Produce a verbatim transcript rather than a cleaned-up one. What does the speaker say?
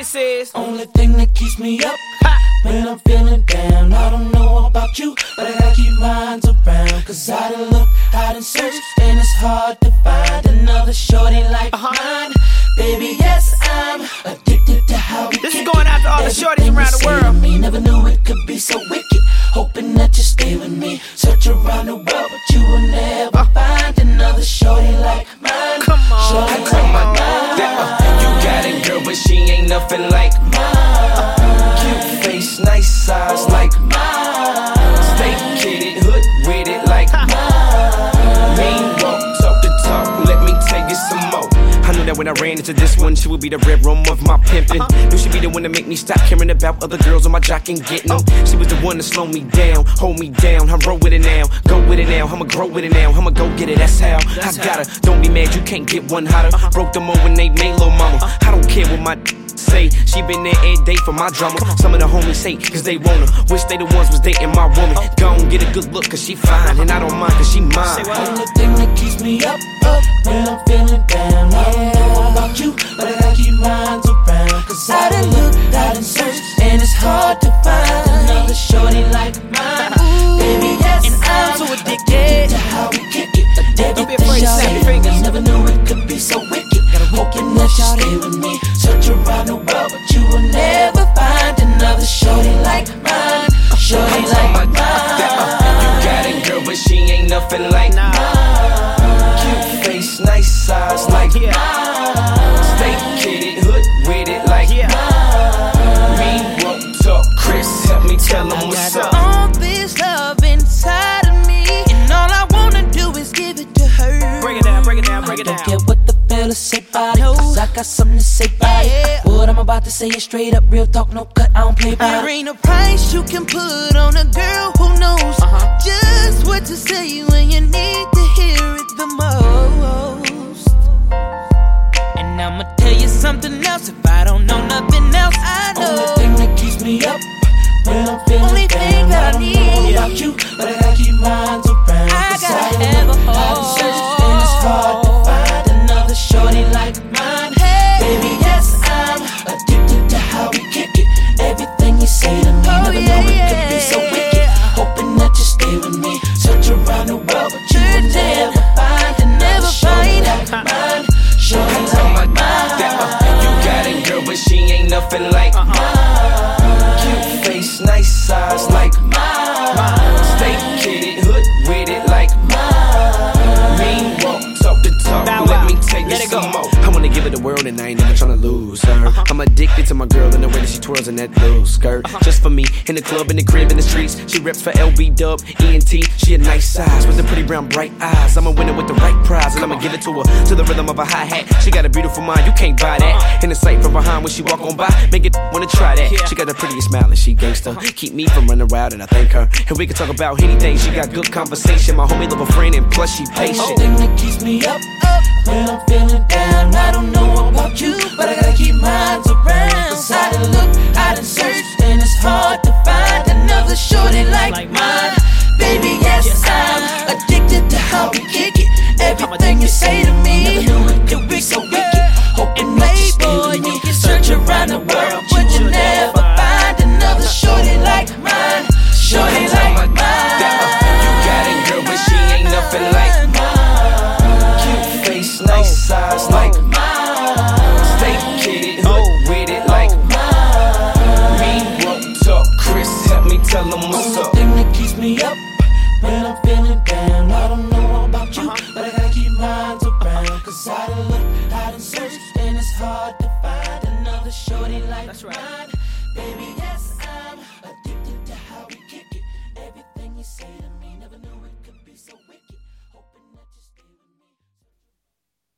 this is. Only thing that keeps me up when I'm feeling down. I don't know about you, but I gotta keep minds around. Cause I done look, I done searched, and it's hard to find another shorty like uh-huh. mine. Baby, yes, I'm addicted to how we This is going out to all the shorties around the world. Me, never knew it could be so wicked. Hoping that you stay with me. Search around the world, but you will never uh. find another shorty like mine. Come on, shorty come like on. mine. You got it, girl, but she ain't nothing like mine. Cute face, nice size like mine. Stay kidded, hood with it like mine. Mean walk, talk the talk, let me tell you some more. I knew that when I ran into this one, she would be the red room of my pimpin'. Uh-huh. Knew she'd be the one to make me stop caring about other girls on my jock and getting them. Oh. She was the one to slow me down, hold me down. I roll with it now, go with it now. I'ma grow with it now, I'ma go get it. That's how that's I got her. Don't be mad, you can't get one hotter. Uh-huh. Broke them over when they made lil' mama. Uh-huh. I don't care what my say. She been there every day for my drama. Some of the homies hate cause they want her. Wish they the ones was dating my woman. Oh. Go and get a good look cause she fine, and I don't mind cause she mine. Only thing that keeps me up, up when I'm feeling down. I don't know about you, but I gotta keep minds around. Cause I done look, I done searched, and it's hard to find another shorty like mine. Baby, yes, and I'm so addicted. addicted to how we kick it. Don't be afraid to snap your fingers. Never knew it could be so wicked. Hoping that you stay with me. Search around the world, but you will never find another shorty like mine. Shorty like mine. You got it, girl, but she ain't nothing like nah. mine. Cute face, nice size like yeah. mine. Stay kidded, hood with it like yeah. mine. Me won't talk, Chris, help me tell them what's up. All this love inside of me, and all I wanna do is give it to her. Break it down, break it down, break it down. I don't care what the fellas say about it, cause I got something to say about yeah. it. What I'm about to say is straight up real talk, no cut, I don't play about There it. ain't a price you can put on a girl who knows uh-huh. just what to say when you need to hear it the most. And I'ma tell you something else, if I don't know nothing else, I know. Only thing that keeps me up when I'm feeling Only down. thing that I, I need don't know about you, but I gotta keep minds around. I Cause gotta I have a look, I home. done searched, and it's hard to find another shorty like mine. Hey. Baby, yes, I'm addicted to how we kick it. Everything you say to me, Oh, never yeah, knew it yeah. could be so wicked. Hoping that you stay with me. Search around the world, but you will never find another Never shorty find. like mine. Shorty like mine. You got it, girl, but she ain't nothing like uh-huh. mine. Cute face, nice size like mine. Stay kidded, hood with it like mine. Mean walk, talk the talk, Bow let wow. me tell you Let it some go. more. I wanna give it the world and I ain't never tryna lose her. Uh-huh. I'm addicted to my girl and the way that she twirls in that little skirt. Uh-huh. Just for me, in the club, in the crib, in the streets. She reps for L B Dub, E N T. She a nice size with the pretty brown bright eyes. I'm a winner with the right prize, and I'ma give it to her to the rhythm of a hi-hat. She got a beautiful mind, you can't buy that. Uh-huh. In the sight from behind when she walk on by, make it wanna try that. Yeah. She got the prettiest smile and she gangsta. Keep me from running wild and I thank her. And we can talk about anything. She got good conversation. My homie love a friend and plus she patient. Only thing that keeps me up, up when I'm feeling down. I don't know about you, but I gotta keep minds around. Cause I done look, I done searched, and it's hard to find another shorty like, like mine. Baby, yes, yes, I'm addicted to how we kick it. Everything you say to me, never knew it could be so wicked. Hoping that you stay with me. Search around the world, but you never find another shorty like mine. Shorty like mine. You got it, girl, but she ain't nothing like mine. Cute face, nice size like mine. Stay kidded, hood with it like mine. Me won't talk, Chris, help me tell them what's up. Only thing that keeps me up when I'm feeling down. I don't know about you, uh-huh. but I gotta keep minds around. Cause I done look, I done searched, and it's hard to find another shorty like That's right. mine. Baby, yes.